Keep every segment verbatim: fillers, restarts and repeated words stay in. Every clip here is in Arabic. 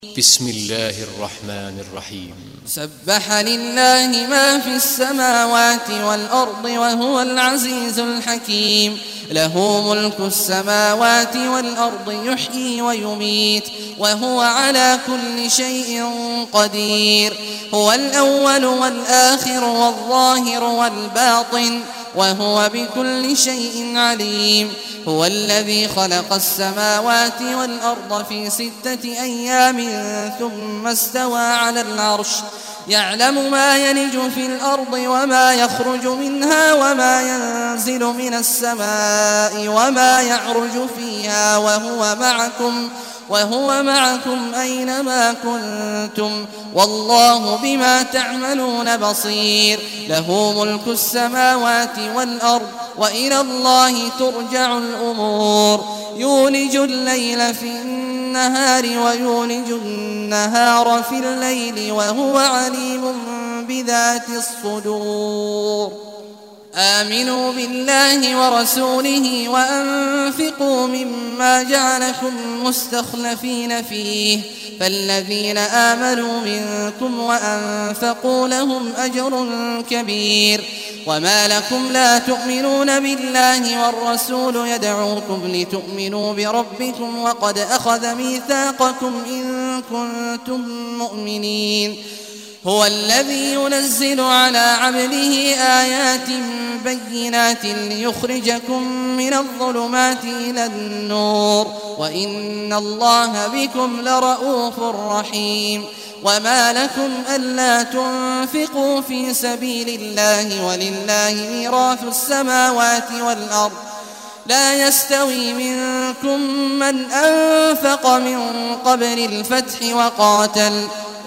بسم الله الرحمن الرحيم. سبح لله ما في السماوات والأرض وهو العزيز الحكيم. له ملك السماوات والأرض يحيي ويميت وهو على كل شيء قدير. هو الأول والآخر والظاهر والباطن وهو بكل شيء عليم. هو الذي خلق السماوات والأرض في ستة أيام ثم استوى على العرش يعلم ما يلج في الأرض وما يخرج منها وما ينزل من السماء وما يعرج فيها وهو معكم وهو معكم أينما كنتم والله بما تعملون بصير. له ملك السماوات والأرض وإلى الله ترجع الأمور. يولج الليل في النهار ويولج النهار في الليل وهو عليم بذات الصدور. آمنوا بالله ورسوله وأنفقوا مما جعلكم مستخلفين فيه فالذين آمنوا منكم وأنفقوا لهم أجر كبير. وما لكم لا تؤمنون بالله والرسول يدعوكم لتؤمنوا بربكم وقد أخذ ميثاقكم إن كنتم مؤمنين. هو الذي ينزل على عبده آيات بينات ليخرجكم من الظلمات إلى النور وإن الله بكم لرءوف رحيم. وما لكم ألا تنفقوا في سبيل الله ولله ميراث السماوات والأرض لا يستوي منكم من أنفق من قبل الفتح وقاتل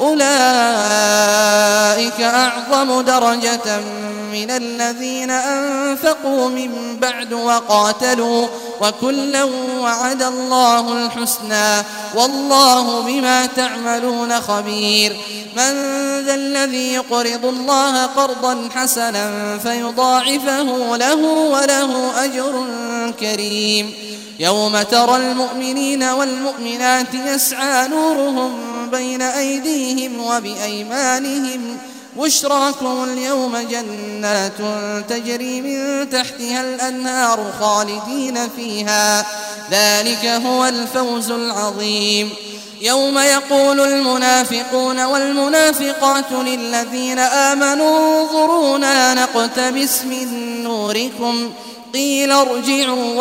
أولئك أعظم درجة من الذين أنفقوا من بعد وقاتلوا وكلا وعد الله الحسنى والله بما تعملون خبير. من ذا الذي يقرض الله قرضا حسنا فيضاعفه له وله أجر كريم. يوم ترى المؤمنين والمؤمنات يسعى نورهم بين أيديهم وبأيمانهم بشراكم اليوم جنات تجري من تحتها الأنهار خالدين فيها ذلك هو الفوز العظيم. يوم يقول المنافقون والمنافقات للذين آمنوا انظرونا نقتبس من نوركم قيل ارجعوا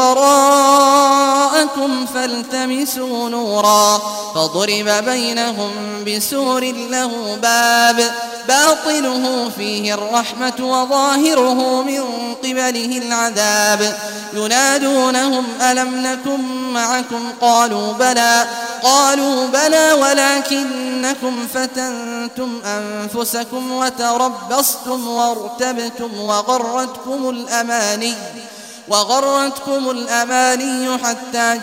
وراءكم فالتمسوا نورا فضرب بينهم بسور له باب باطنه فيه الرحمة وظاهره من قبله العذاب. ينادونهم ألم نكن معكم قالوا بلى قالوا بلى ولكنكم فتنتم أنفسكم وتربصتم وارتبتم وغرتكم الأماني وغرتكم الأماني حتى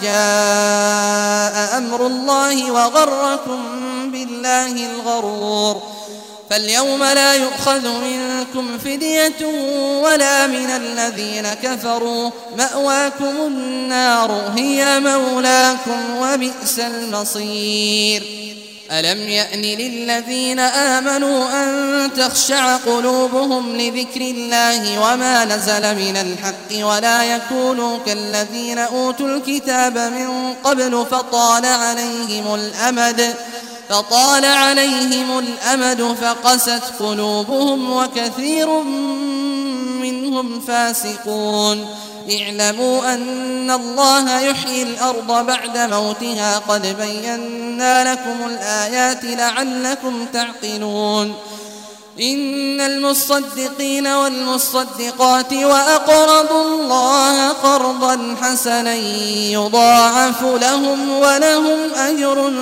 جاء أمر الله وغركم بالله الغرور. فاليوم لا يؤخذ منكم فدية ولا من الذين كفروا مأواكم النار هي مولاكم وبئس المصير. ألم يأن للذين آمنوا أن تخشع قلوبهم لذكر الله وما نزل من الحق ولا يكونوا كالذين أوتوا الكتاب من قبل فطال عليهم الأمد فطال عليهم الأمد فقست قلوبهم وكثير منهم فاسقون. اعلموا أن الله يحيي الأرض بعد موتها قد بينا لكم الآيات لعلكم تعقلون. إن المصدقين والمصدقات وأقرضوا الله قرضا حسنا يضاعف لهم ولهم أجر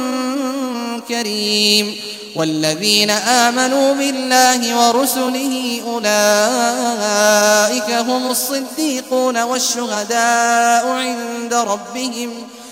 كريم. والذين آمنوا بالله ورسله أولئك هم الصديقون والشهداء عند ربهم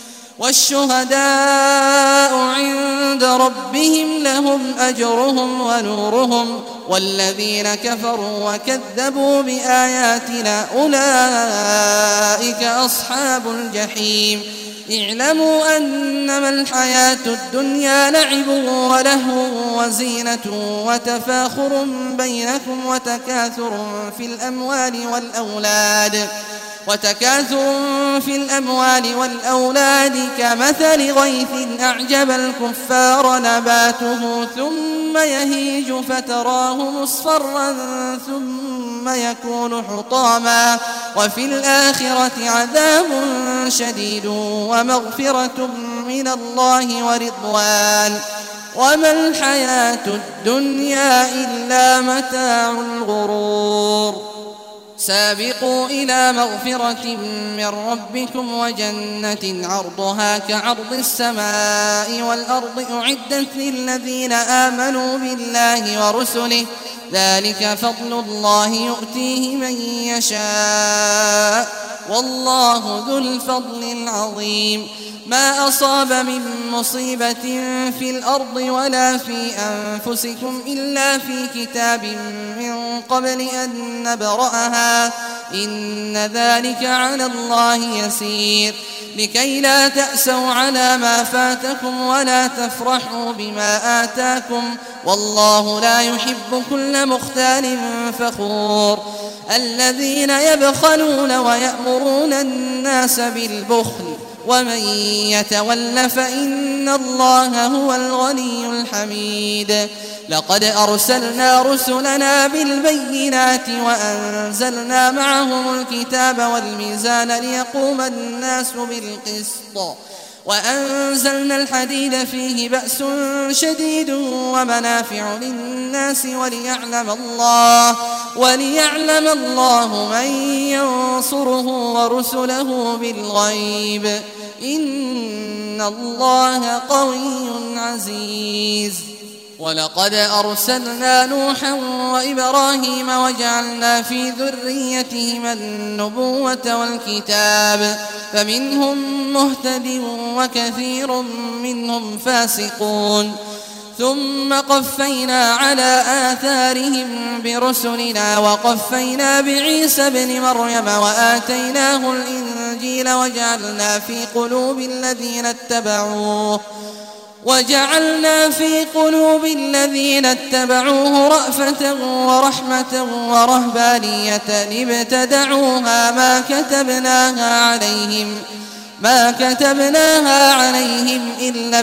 والشهداء عند ربهم لهم أجرهم ونورهم. والذين كفروا وكذبوا بآياتنا أولئك أصحاب الجحيم. اعلموا أنما الحياة الدنيا لعب ولهو وزينة وتفاخر بينكم وتكاثر في الأموال والأولاد وتكاثر في الأموال والأولاد كمثل غيث أعجب الكفار نباته ثم يهيج فتراه مصفرا ثم يكون حطاما وفي الآخرة عذاب شديد ومغفرة من الله ورضوان وما الحياة الدنيا إلا متاع الغرور. سابقوا إلى مغفرة من ربكم وجنة عرضها كعرض السماء والأرض أعدت للذين آمنوا بالله ورسله ذلك فضل الله يؤتيه من يشاء والله ذو الفضل العظيم. ما أصاب من مصيبة في الأرض ولا في أنفسكم إلا في كتاب من قبل أن نبرأها إن ذلك على الله يسير لكي لا تأسوا على ما فاتكم ولا تفرحوا بما آتاكم والله لا يحب كل مختال فخور. الذين يبخلون ويأمرون الناس بالبخل ومن يتول فإن الله هو الغني الحميد. لقد أرسلنا رسلنا بالبينات وأنزلنا معهم الكتاب والميزان ليقوم الناس بالقسط وأنزلنا الحديد فيه بأس شديد ومنافع للناس وليعلم الله وليعلم الله من ينصره ورسله بالغيب إن الله قوي عزيز. ولقد أرسلنا نوحا وإبراهيم وجعلنا في ذريتهما النبوة والكتاب فمنهم مهتد وكثير منهم فاسقون ثم قفينا على آثارهم برسلنا وقفينا بعيسى ابن مريم وآتيناه الإنجيل وجعلنا في قلوب الذين اتبعوه وجعلنا في قلوب الذين اتبعوه رأفة ورحمة ورهبانية ابتدعوها ما كتبناها عليهم ما كتبناها عليهم إلا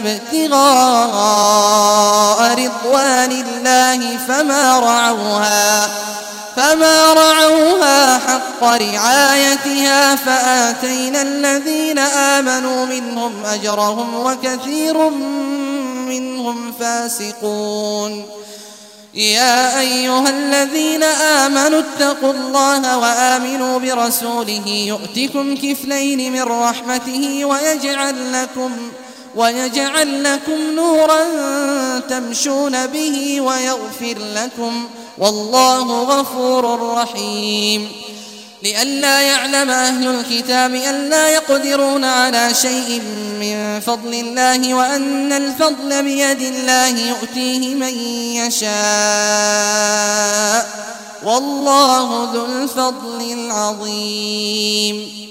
ابتغاء رضوان الله فما رعوها فما رعوها حق رعايتها فآتينا الذين آمنوا منهم أجرهم وكثير منهم فاسقون. يا أيها الذين آمنوا اتقوا الله وآمنوا برسوله يؤتكم كفلين من رحمته ويجعل لكم ويجعل لكم نورا تمشون به ويغفر لكم والله غفور رحيم. لئلا يعلم أهل الكتاب ألا يقدرون على شيء من فضل الله وأن الفضل بيد الله يؤتيه من يشاء والله ذو الفضل العظيم.